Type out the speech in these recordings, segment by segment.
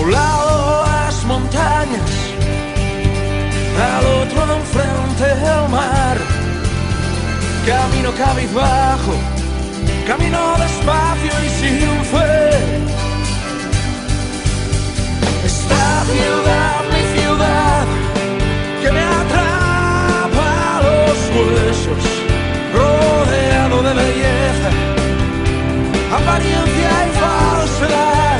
un lado las montañas, al otro enfrente el mar. Camino cabizbajo, camino despacio y sin fe. Esta ciudad, mi ciudad, que me atrapa los huesos, rodeado de belleza, apariencia y falsedad,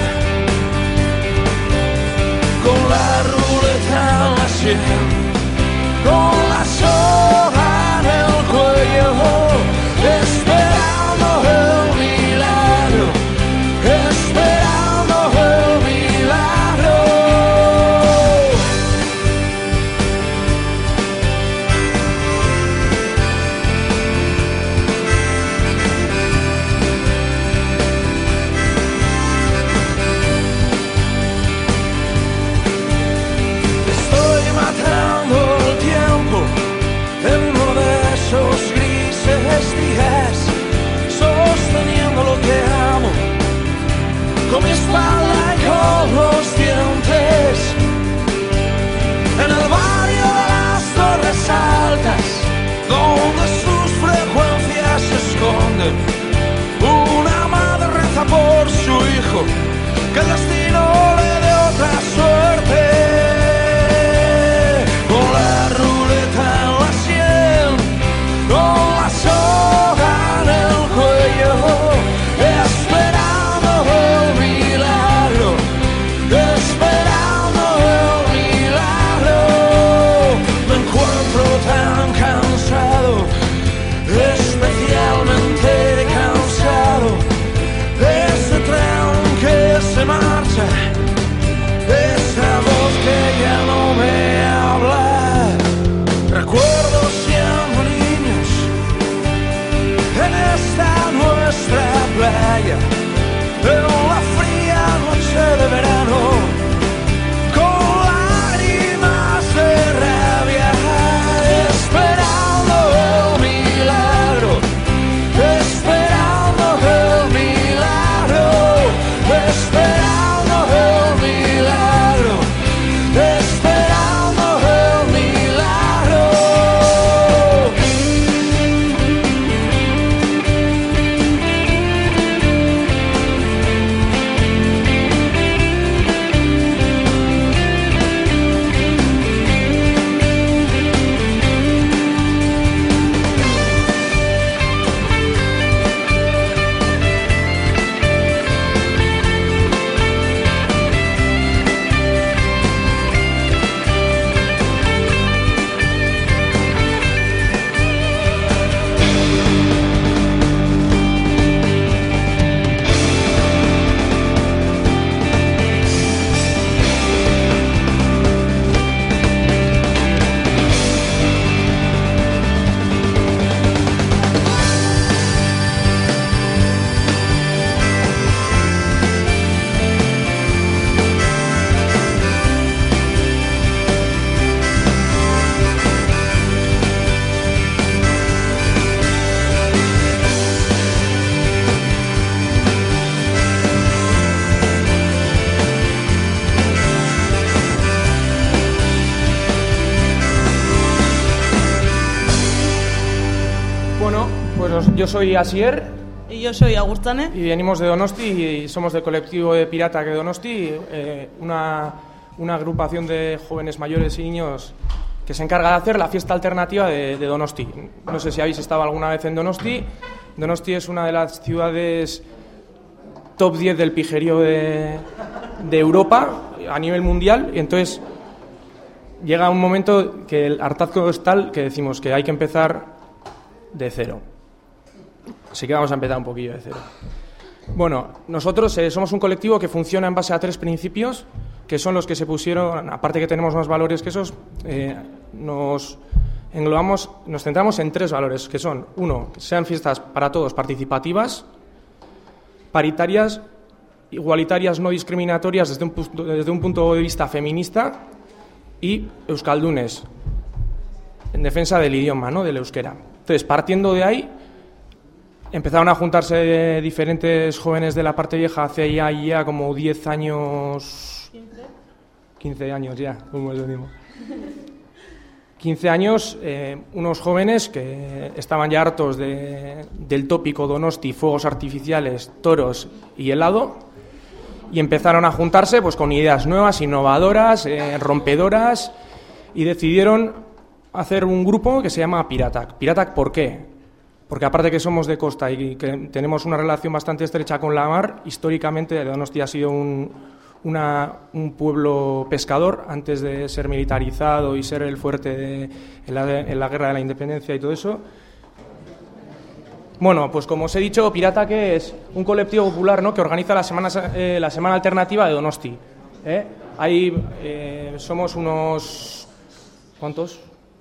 con la ruleta en la sien, con la soga en el cuello, esperando el milagro, esperando el milagro. Estoy matando el tiempo en uno de esos grises días, sosteniendo lo que amo con mi espalda y con los dientes. En el barrio de las Torres Altas, donde sus frecuencias se esconden, una madre reza por su hijo, que el destino le dé otra suerte. Con la ruleta en la sien, con la soga en el cuello, esperando el milagro, esperando el milagro. Me encuentro tan cansado, especialmente cansado, de ese tren que se marcha, de esa voz que ya no me habla. Recuerdo siendo niños en esta nuestra playa, en la fría noche de verano, con lágrimas de rabia, esperando el milagro, esperando el milagro, esperando el milagro, esperando el milagro. Yo soy Asier. Y yo soy Agustane. Y venimos de Donosti y somos del colectivo de Pirata que Donosti, una agrupación de jóvenes mayores y niños que se encarga de hacer la fiesta alternativa de Donosti. No sé si habéis estado alguna vez en Donosti. Donosti es una de las ciudades top 10 del pijerío de Europa a nivel mundial, y entonces llega un momento que el hartazgo es tal que decimos que hay que empezar de cero. Así que vamos a empezar un poquillo de cero. Bueno, nosotros somos un colectivo que funciona en base a 3 principios, que son los que se pusieron, aparte que tenemos más valores que esos, nos centramos en 3 valores, que son, 1, que sean fiestas para todos, participativas, paritarias, igualitarias, no discriminatorias desde un punto de vista feminista, y euskaldunes, en defensa del idioma, ¿no?, del euskera. Entonces, partiendo de ahí, empezaron a juntarse diferentes jóvenes de la parte vieja hace ya como 10 años, 15 años ya, como es lo mismo. 15 años, unos jóvenes que estaban ya hartos del tópico Donosti, fuegos artificiales, toros y helado, y empezaron a juntarse pues con ideas nuevas, innovadoras, rompedoras, y decidieron hacer un grupo que se llama Piratac. ¿Piratac por qué? Porque aparte que somos de costa y que tenemos una relación bastante estrecha con la mar, históricamente Donosti ha sido un pueblo pescador antes de ser militarizado y ser el fuerte en la guerra de la independencia y todo eso. Bueno, pues como os he dicho, Piratac es un colectivo popular, ¿no?, que organiza la semana alternativa de Donosti. Ahí somos unos... ¿Cuántos?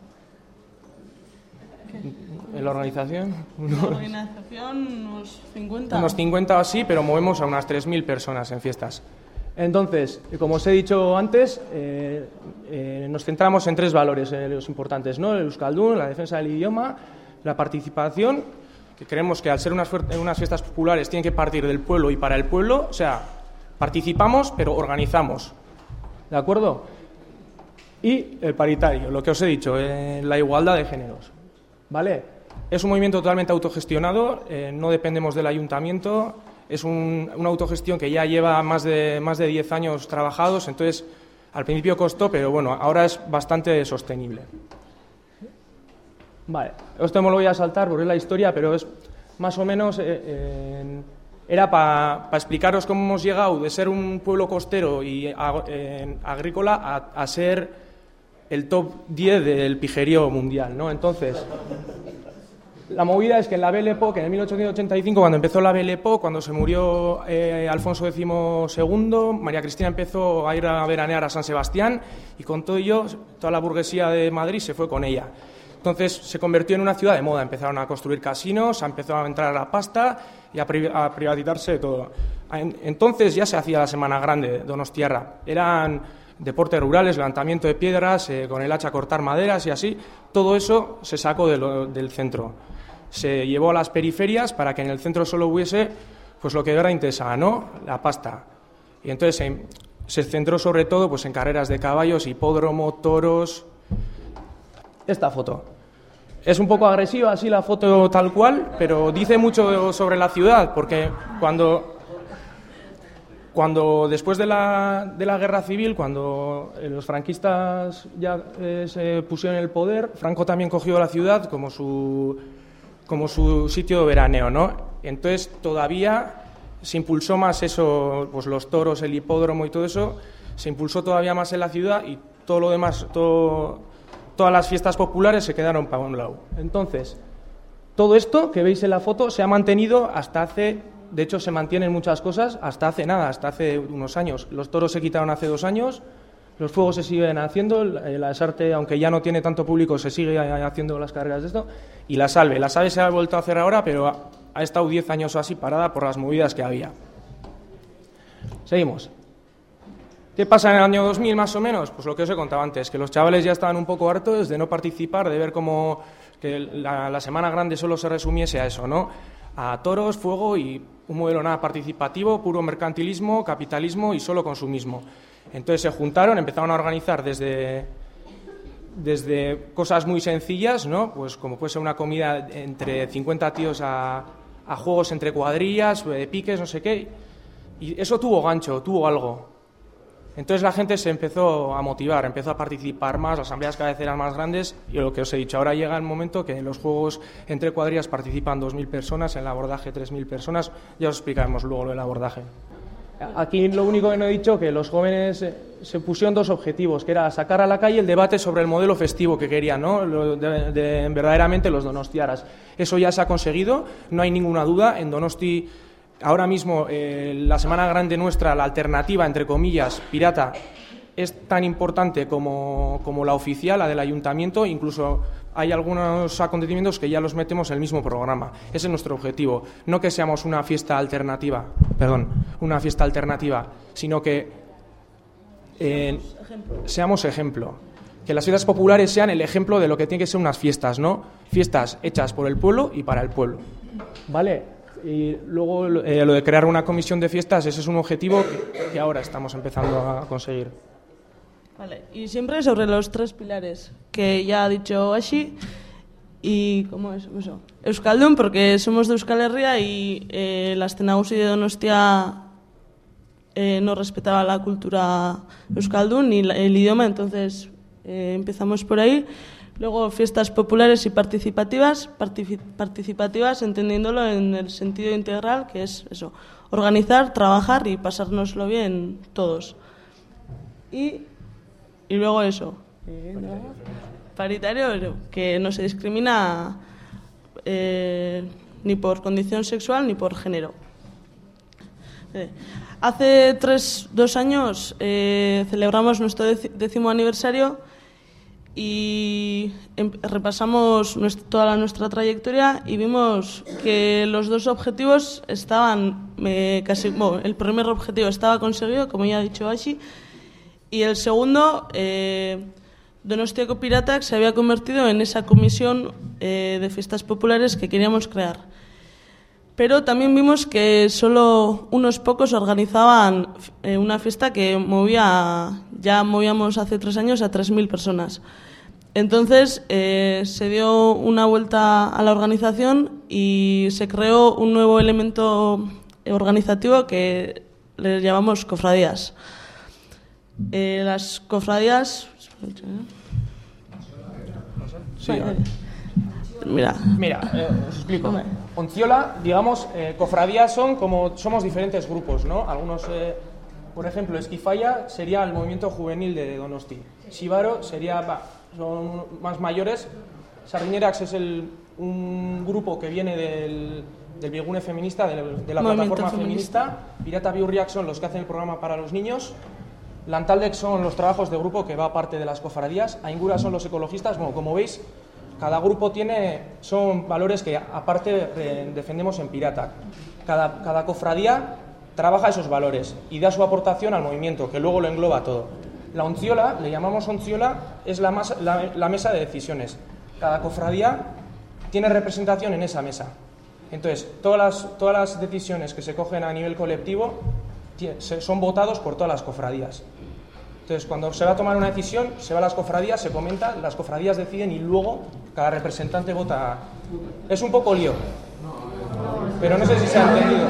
¿En la organización? En la organización unos 50. Unos 50 o así, pero movemos a unas 3.000 personas en fiestas. Entonces, como os he dicho antes, nos centramos en 3 valores los importantes, ¿no? El euskaldun, la defensa del idioma, la participación, que creemos que al ser unas fiestas populares tienen que partir del pueblo y para el pueblo, o sea, participamos pero organizamos, ¿de acuerdo? Y el paritario, lo que os he dicho, la igualdad de géneros, ¿vale? Es un movimiento totalmente autogestionado, no dependemos del ayuntamiento. Es una autogestión que ya lleva más de 10 años trabajados, entonces al principio costó, pero bueno, ahora es bastante sostenible. Vale, esto me lo voy a saltar porque es la historia, pero es más o menos, era para explicaros cómo hemos llegado de ser un pueblo costero y agrícola a ser el top 10 del pijerío mundial, ¿no? Entonces... La movida es que en la Belle Époque, en el 1885, cuando empezó la Belle Époque, cuando se murió Alfonso XII, María Cristina empezó a ir a veranear a San Sebastián y con todo ello, toda la burguesía de Madrid se fue con ella. Entonces se convirtió en una ciudad de moda, empezaron a construir casinos, empezó a entrar la pasta y a privatizarse todo. Entonces ya se hacía la Semana Grande de Donostiarra. Eran deportes rurales, levantamiento de piedras, con el hacha cortar maderas y así. Todo eso se sacó del centro. Se llevó a las periferias para que en el centro solo hubiese pues lo que era interesaba, ¿no? La pasta. Y entonces se centró sobre todo pues en carreras de caballos, hipódromo, toros. Esta foto. Es un poco agresiva así la foto tal cual, pero dice mucho sobre la ciudad, porque cuando después de la guerra civil, cuando los franquistas ya se pusieron en el poder, Franco también cogió la ciudad como su sitio de veraneo, ¿no? Entonces todavía se impulsó más eso, pues los toros, el hipódromo y todo eso, se impulsó todavía más en la ciudad y todo lo demás, todas las fiestas populares se quedaron para un lado. Entonces, todo esto que veis en la foto se ha mantenido hasta hace, de hecho se mantienen muchas cosas hasta hace unos años. Los toros se quitaron hace 2 años, los fuegos se siguen haciendo, la Esarte, aunque ya no tiene tanto público, se sigue haciendo las carreras de esto, y la Salve se ha vuelto a hacer ahora, pero ha estado 10 años o así parada por las movidas que había. Seguimos. ¿Qué pasa en el año 2000 más o menos? Pues lo que os he contado antes, que los chavales ya estaban un poco hartos de no participar, de ver cómo que la Semana Grande solo se resumiese a eso, ¿no? A toros, fuego y un modelo nada participativo, puro mercantilismo, capitalismo y solo consumismo. Entonces se juntaron, empezaron a organizar desde cosas muy sencillas, ¿no? Pues como puede ser una comida entre 50 tíos a juegos entre cuadrillas, piques, no sé qué. Y eso tuvo gancho, tuvo algo. Entonces la gente se empezó a motivar, empezó a participar más, las asambleas cada vez eran más grandes y lo que os he dicho, ahora llega el momento que en los juegos entre cuadrillas participan 2.000 personas, en el abordaje 3.000 personas, ya os explicaremos luego lo del abordaje. Aquí lo único que no he dicho que los jóvenes se pusieron 2 objetivos, que era sacar a la calle el debate sobre el modelo festivo que querían, ¿no? Verdaderamente los donostiaras. Eso ya se ha conseguido, no hay ninguna duda. En Donosti, ahora mismo, la Semana Grande nuestra, la alternativa, entre comillas, pirata, es tan importante como la oficial, la del ayuntamiento, incluso hay algunos acontecimientos que ya los metemos en el mismo programa. Ese es nuestro objetivo, no que seamos una fiesta alternativa, sino que seamos ejemplo, que las fiestas populares sean el ejemplo de lo que tienen que ser unas fiestas, ¿no? Fiestas hechas por el pueblo y para el pueblo, ¿vale? Y luego lo de crear una comisión de fiestas, ese es un objetivo que ahora estamos empezando a conseguir. Vale, y siempre sobre los 3 pilares que ya ha dicho Ashi. Y ¿cómo es eso? Euskaldun, porque somos de Euskal Herria y la escena nagusi de Donostia no respetaba la cultura euskaldun ni el idioma, entonces empezamos por ahí. Luego fiestas populares y participativas entendiéndolo en el sentido integral, que es eso, organizar, trabajar y pasárnoslo bien todos. Y luego eso, paritario, que no se discrimina ni por condición sexual ni por género. Hace 2 años celebramos nuestro 10º aniversario y repasamos toda nuestra trayectoria y vimos que los 2 objetivos estaban casi... Bueno, el primer objetivo estaba conseguido, como ya ha dicho Ashi, y el segundo... Donostiako Piratak se había convertido en esa comisión de fiestas populares que queríamos crear. Pero también vimos que solo unos pocos organizaban una fiesta que movíamos hace 3 años a 3.000 personas. Entonces se dio una vuelta a la organización y se creó un nuevo elemento organizativo que le llamamos cofradías. Las cofradías... Sí, Mira, os explico. Ontziola, digamos, cofradías somos diferentes grupos, ¿no? Algunos, por ejemplo, Esquifaya sería el movimiento juvenil de Donosti. Sibaro son más mayores. Sardinerax es un grupo que viene del Biegune feminista, de la plataforma feminista. Pirata Biurriak son los que hacen el programa para los niños. Lantaldex son los trabajos de grupo que va aparte de las cofradías. Aingura son los ecologistas. Bueno, como veis, cada grupo son valores que aparte defendemos en Pirata. Cada cofradía trabaja esos valores y da su aportación al movimiento, que luego lo engloba todo. La Ontziola, le llamamos Ontziola, es la mesa de decisiones. Cada cofradía tiene representación en esa mesa. Entonces, todas las decisiones que se cogen a nivel colectivo son votados por todas las cofradías. Entonces, cuando se va a tomar una decisión, se va a las cofradías, se comenta, las cofradías deciden y luego cada representante vota. Es un poco lío, pero no sé si se ha entendido.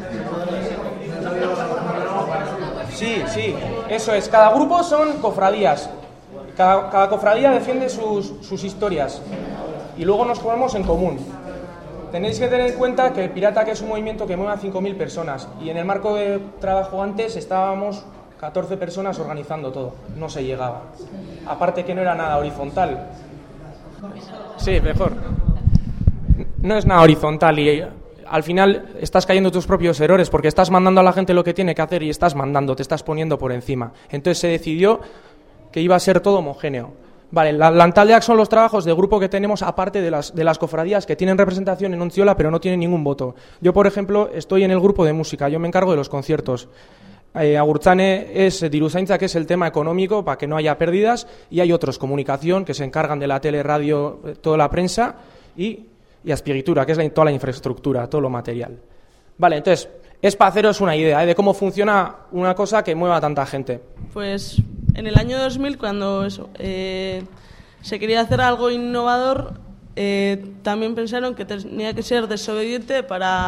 Sí, eso es. Cada grupo son cofradías. Cada cofradía defiende sus historias y luego nos ponemos en común. Tenéis que tener en cuenta que Pirata, que es un movimiento que mueve a 5.000 personas, y en el marco de trabajo antes estábamos 14 personas organizando todo, no se llegaba. Aparte que no era nada horizontal. Sí, mejor. No es nada horizontal y al final estás cayendo tus propios errores porque estás mandando a la gente lo que tiene que hacer y te estás poniendo por encima. Entonces se decidió que iba a ser todo homogéneo. Vale, Lantaldeak son los trabajos de grupo que tenemos aparte de las cofradías que tienen representación en Ontziola pero no tienen ningún voto. Yo, por ejemplo, estoy en el grupo de música, yo me encargo de los conciertos. Agurtzane es Diruzaintza, que es el tema económico para que no haya pérdidas, y hay otros, comunicación, que se encargan de la tele, radio, toda la prensa, y Azpiegitura, que es toda la infraestructura, todo lo material. Vale, entonces, es para haceros una idea de cómo funciona una cosa que mueva a tanta gente. Pues en el año 2000, cuando se quería hacer algo innovador, también pensaron que tenía que ser desobediente para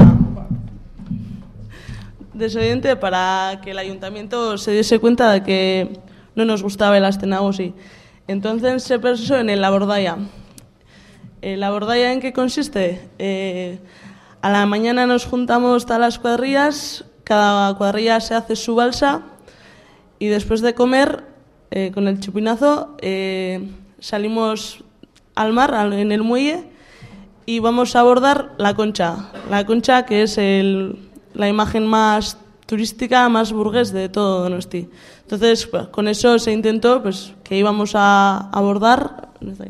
que el ayuntamiento se diese cuenta de que no nos gustaba el Astenagosi. Entonces se pensó en el Labordaya. ¿El Labordaya en qué consiste? A la mañana nos juntamos todas las cuadrillas, cada cuadrilla se hace su balsa y después de comer, con el chupinazo, salimos al mar, en el muelle, y vamos a abordar la Concha. La Concha, que es la imagen más turística, más burgués de todo Donosti. Entonces, pues, con eso se intentó que íbamos a abordar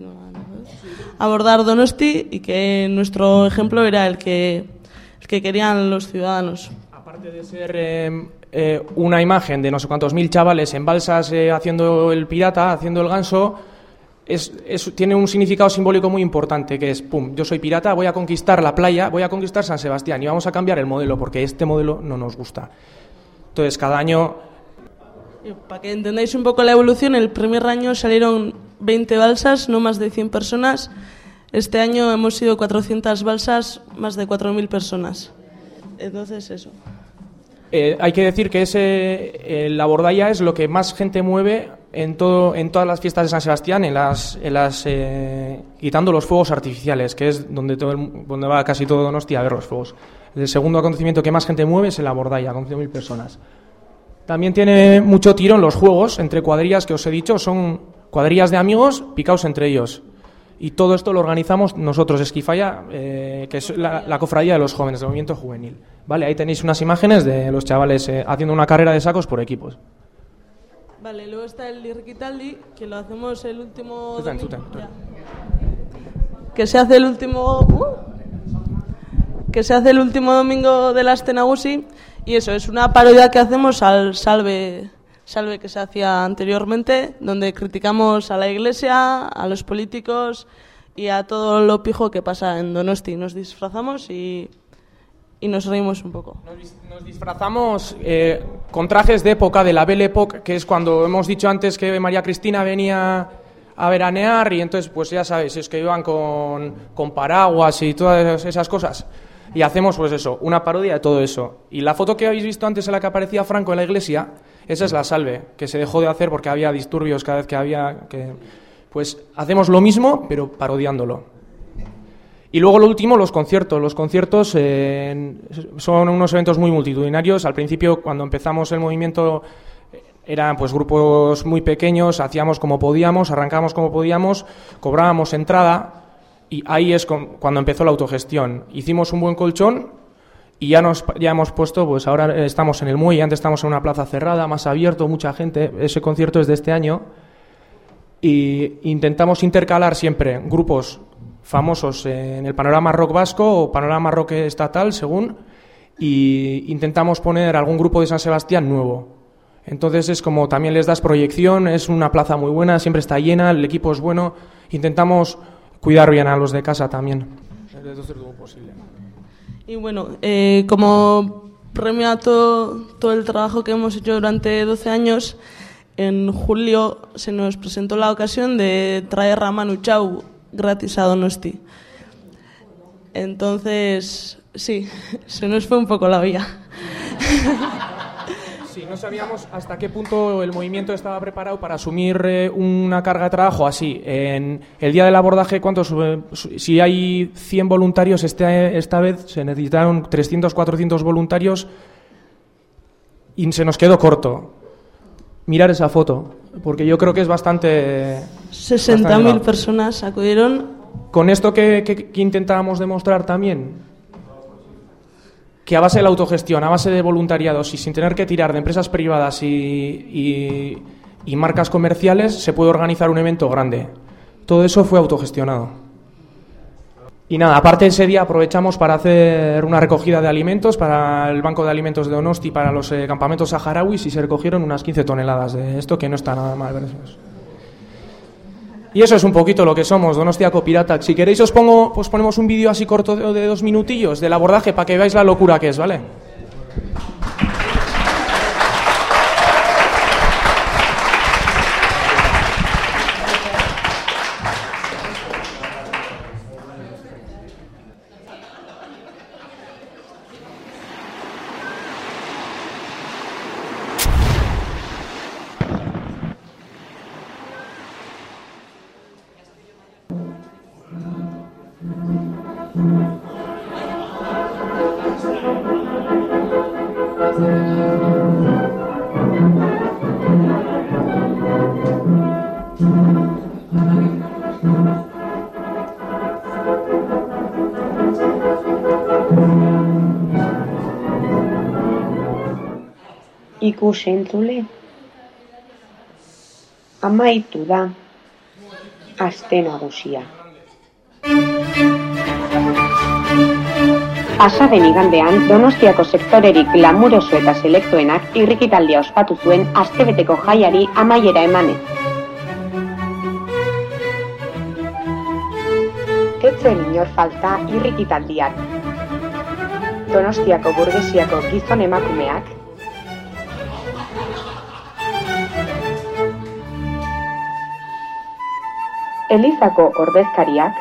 Donosti y que nuestro ejemplo era el que querían los ciudadanos. Aparte de ser una imagen de no sé cuántos mil chavales en balsas haciendo el pirata, haciendo el ganso, tiene un significado simbólico muy importante, que es, yo soy pirata, voy a conquistar la playa, voy a conquistar San Sebastián y vamos a cambiar el modelo porque este modelo no nos gusta. Entonces, cada año Y para que entendáis un poco la evolución, el primer año salieron 20 balsas, no más de 100 personas. Este año hemos sido 400 balsas, más de 4.000 personas. Entonces, eso. Hay que decir que la Bordalla es lo que más gente mueve en todas las fiestas de San Sebastián, quitando los fuegos artificiales, que es donde va casi todo Donosti a ver los fuegos. El segundo acontecimiento que más gente mueve es en la Bordalla, con 100.000 personas. También tiene mucho tirón los juegos entre cuadrillas, que os he dicho, son cuadrillas de amigos picados entre ellos. Y todo esto lo organizamos nosotros, Esquifaya, que es la cofradía de los jóvenes, del movimiento juvenil. Vale, ahí tenéis unas imágenes de los chavales haciendo una carrera de sacos por equipos. Vale, luego está el Irrikitaldi, que lo hacemos el último domingo. Que se hace el último domingo de la Astenagusi, y eso es una parodia que hacemos al Salve que se hacía anteriormente, donde criticamos a la Iglesia, a los políticos y a todo lo pijo que pasa en Donosti. Nos disfrazamos y nos reímos un poco. Nos disfrazamos con trajes de época, de la Belle Époque, que es cuando hemos dicho antes que María Cristina venía a veranear, y entonces, pues ya sabéis, es que iban con paraguas y todas esas cosas. Y hacemos, pues eso, una parodia de todo eso. Y la foto que habéis visto antes en la que aparecía Franco en la iglesia, esa es la Salve, que se dejó de hacer porque había disturbios cada vez que había... Pues hacemos lo mismo, pero parodiándolo. Y luego lo último, los conciertos. Los conciertos son unos eventos muy multitudinarios. Al principio, cuando empezamos el movimiento, eran pues grupos muy pequeños, hacíamos como podíamos, arrancábamos como podíamos, cobrábamos entrada, y ahí es cuando empezó la autogestión. Hicimos un buen colchón y ya hemos puesto, pues ahora estamos en el muelle, antes estamos en una plaza cerrada, más abierto, mucha gente. Ese concierto es de este año, y intentamos intercalar siempre grupos famosos en el panorama rock vasco o panorama rock estatal, según, y intentamos poner algún grupo de San Sebastián nuevo. Entonces es como también les das proyección, es una plaza muy buena, siempre está llena, el equipo es bueno, intentamos cuidar bien a los de casa también. Entonces, todo posible. Y bueno, como premio a todo el trabajo que hemos hecho durante 12 años, en julio se nos presentó la ocasión de traer a Manu Chao gratis a Donosti. Entonces, sí, se nos fue un poco la vida. Sí, no sabíamos hasta qué punto el movimiento estaba preparado para asumir una carga de trabajo así. En el día del abordaje, si hay 100 voluntarios, esta vez se necesitaron 300, 400 voluntarios y se nos quedó corto. Mirar esa foto, porque yo creo que es bastante... 60.000 personas acudieron. Con esto que intentábamos demostrar también, que a base de la autogestión, a base de voluntariados y sin tener que tirar de empresas privadas y marcas comerciales, se puede organizar un evento grande. Todo eso fue autogestionado. Y nada, aparte ese día aprovechamos para hacer una recogida de alimentos para el Banco de Alimentos de Donosti, para los campamentos saharauis, y se recogieron unas 15 toneladas de esto, que no está nada mal. Y eso es un poquito lo que somos, Donostiako Piratak. Si queréis pues ponemos un vídeo así corto de 2 minutillos del abordaje para que veáis la locura que es, ¿vale? Ikusentzule, amaitu da aste nagusia. Pasaden igandean, Donostiako sektorerik glamuroso eta selektuenak irrikitaldia ospatu zuen astebeteko jaiari amaiera emanez. Ez zen inor falta irrikitaldiak. Donostiako burgesiako gizon emakumeak, Elizako ordezkariak,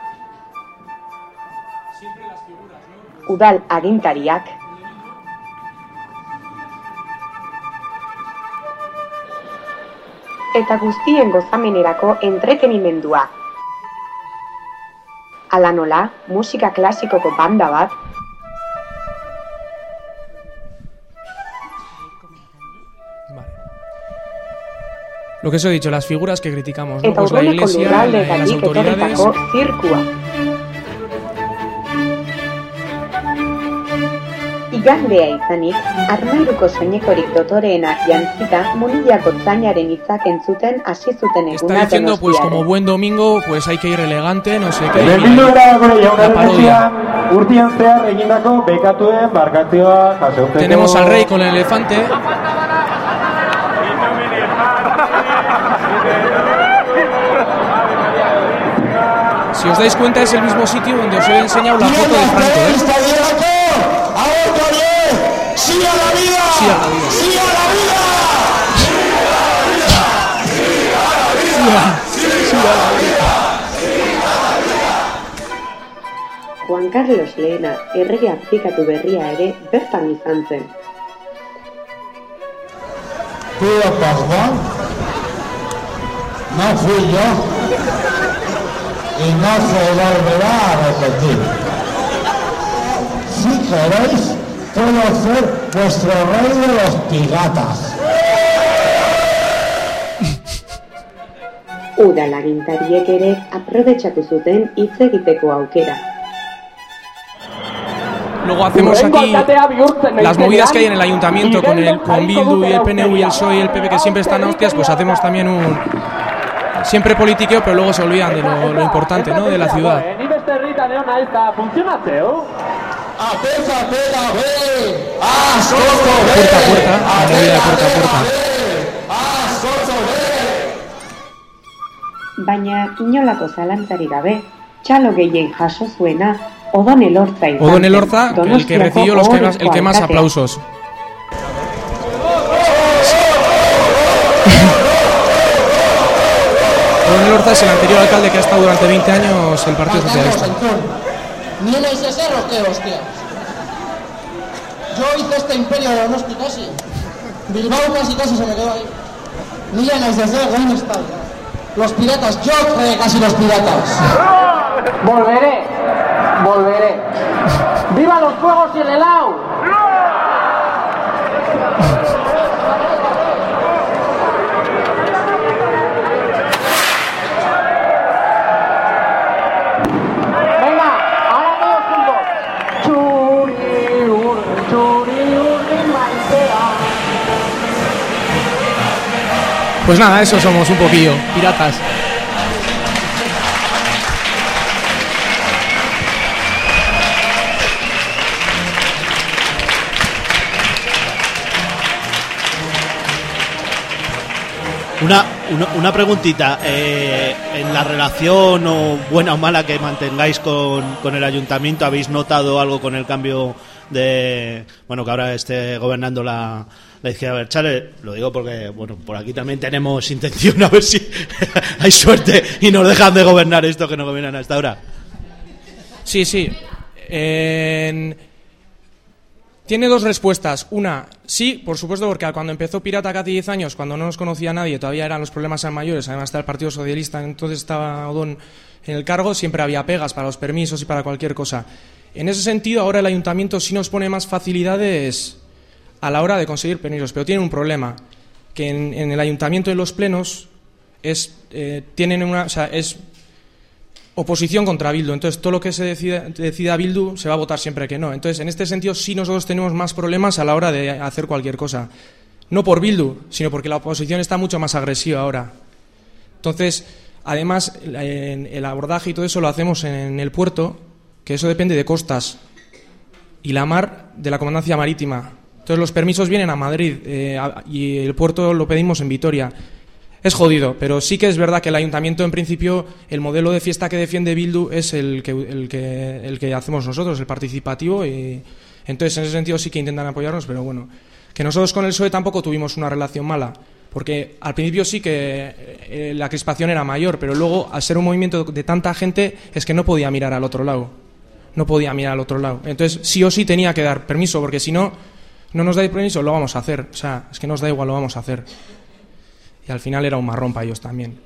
udal agintariak, eta guztien gozamenerako entretenimendua. Hala nola, musika klasikoko banda bat, Lo que os he dicho, las figuras que criticamos, ¿no? eta Pues la urruneko Iglesia, las lurraldeetatik autoridades. etorritako zirkua. Igandea izanik, armairuko soinekorik dotoreenak jantzita Munillako zainaren hitzak entzuten hasi zuten Está eguna diciendo, pues como Donostiaren. buen domingo, pues hay que ir elegante, no sé qué. Benvindu era gure La parodia. jaunarezia, urtean zehar egindako bekatuen barkazioa jasotzeko. Tenemos al rey con el elefante. Si os dais cuenta, es el mismo sitio donde os he enseñado la foto de Franco, ¿eh? ¡Sí a la vida! Sí a la vida. ¡Sí a la vida! Juan Carlos Lehena errege abdikatu berria ere bertan izan zen. Tío Pascual, no fui yo y no se volverá a repetir. Si queréis, puedo ser vuestro rey de los piratas. Udal agintariek ere aprobetxatu zuten hitz egiteko aukera. Luego hacemos aquí las movidas que hay en el ayuntamiento con Bildu y el PNV y el PSOE y el PP, que siempre están a hostias, pues hacemos también siempre politiqueo, pero luego se olvidan de lo importante, ¿no? De la ciudad. Puerta a puerta, la movida de puerta a puerta. Baina inolako zalantzarik gabe, txalo gehien jaso zuena Odon Elorza izan zen. Odon Elorza, el que recibió el que más aplausos. Odon Elorza es el anterior alcalde que ha estado durante 20 años en el Partido Socialista. ¿Ni en el SSR o qué, hostia? Yo hice este imperio de Donosti casi. Bilbao casi se me quedó ahí. Ni en el SSR, ¿dónde está? Los piratas, yo creé casi los piratas. Volveré. ¡Viva los fuegos y el helado! Pues nada, eso somos un poquillo, piratas. Una preguntita, en la relación o buena o mala que mantengáis con el ayuntamiento, ¿habéis notado algo con el cambio de, bueno, que ahora esté gobernando la izquierda abertzale? Lo digo porque, bueno, por aquí también tenemos intención, a ver si hay suerte y nos dejan de gobernar esto que no gobiernan hasta ahora. Sí. Tiene dos respuestas. Una, sí, por supuesto, porque cuando empezó Pirata hace 10 años, cuando no nos conocía nadie, todavía eran los problemas mayores, además está el Partido Socialista, entonces estaba Odón en el cargo, siempre había pegas para los permisos y para cualquier cosa. En ese sentido, ahora el ayuntamiento sí nos pone más facilidades a la hora de conseguir permisos, pero tiene un problema, que en el ayuntamiento de los plenos es oposición contra Bildu, entonces todo lo que se decida Bildu se va a votar siempre que no. Entonces, en este sentido sí nosotros tenemos más problemas a la hora de hacer cualquier cosa. No por Bildu, sino porque la oposición está mucho más agresiva ahora. Entonces, además, el abordaje y todo eso lo hacemos en el puerto, que eso depende de costas, y la mar de la Comandancia Marítima. Entonces los permisos vienen a Madrid y el puerto lo pedimos en Vitoria. Es jodido, pero sí que es verdad que el ayuntamiento, en principio, el modelo de fiesta que defiende Bildu es el que hacemos nosotros, el participativo, y entonces en ese sentido sí que intentan apoyarnos, pero bueno, que nosotros con el PSOE tampoco tuvimos una relación mala. Porque al principio sí que la crispación era mayor, pero luego, al ser un movimiento de tanta gente, es que no podía mirar al otro lado. No podía mirar al otro lado. Entonces, sí o sí tenía que dar permiso, porque si no nos dais permiso, lo vamos a hacer. O sea, es que nos da igual, lo vamos a hacer. Y al final era un marrón para ellos también.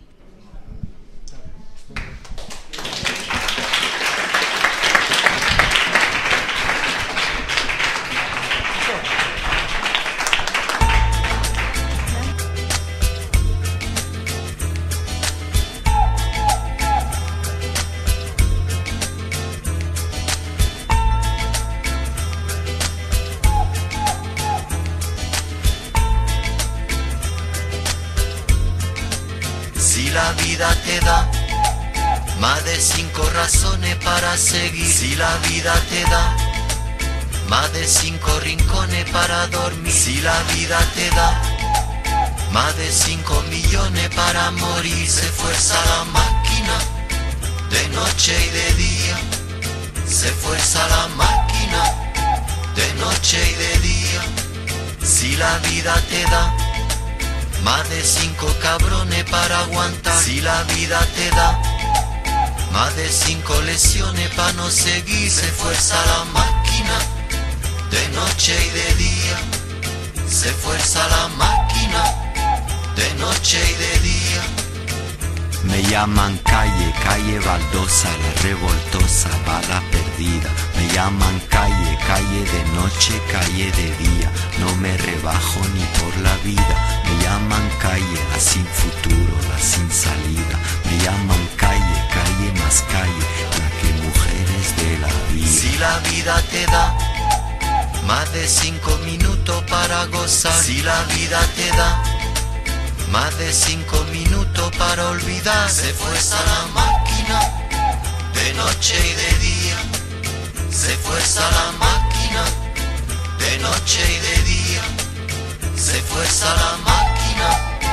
Te da más de 5 razones para seguir. Si la vida te da más de 5 rincones para dormir. Si la vida te da más de 5 millones para morir. Se fuerza la máquina de noche y de día. Se fuerza la máquina de noche y de día. Si la vida te da más de 5 cabrones para aguantar. Si la vida te da más de 5 lesiones para no seguir. Se fuerza la máquina de noche y de día. Se fuerza la máquina de noche y de día. Me llaman calle, calle baldosa, la revoltosa, bala perdida. Me llaman calle, calle de noche, calle de día. No me rebajo ni por la vida. Me llaman calle, la sin futuro, la sin salida. Me llaman calle, calle más calle, la que mujeres de la vida. Si la vida te da más de 5 minutos para gozar. Si la vida te da más de 5 minutos para olvidar. Se fuerza la máquina de noche y de día. Se fuerza la máquina de noche y de día. Se fuerza la máquina.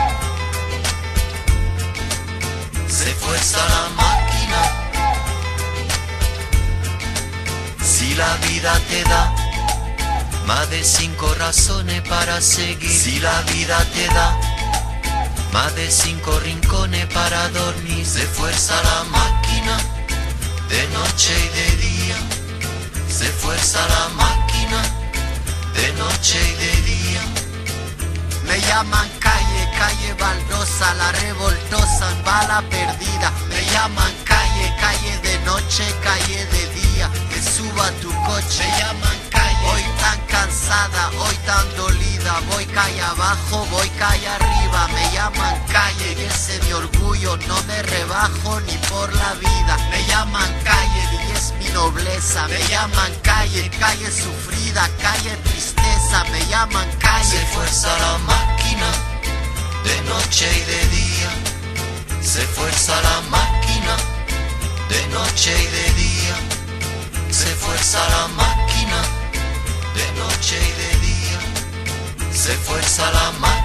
Se fuerza la máquina. Si la vida te da más de 5 razones para seguir. Si la vida te da más de 5 rincones para dormir. Se fuerza la máquina de noche y de día. Se fuerza la máquina de noche y de día. Me llaman calle, calle baldosa, la revoltosa, bala perdida. Me llaman calle, calle de noche, calle de día. Que suba tu coche. Me llaman calle. Hoy tan cansada, hoy tan dolida. Voy calle abajo, voy calle arriba. Me llaman calle y ese mi orgullo. No me rebajo ni por la vida. Me llaman calle y es mi nobleza. Me llaman calle, calle sufrida, calle tristeza. Me llaman calle. Se fuerza la máquina de noche y de día. Se fuerza la máquina de noche y de día. Se fuerza la máquina de noche y de día. Se fuerza la máquina.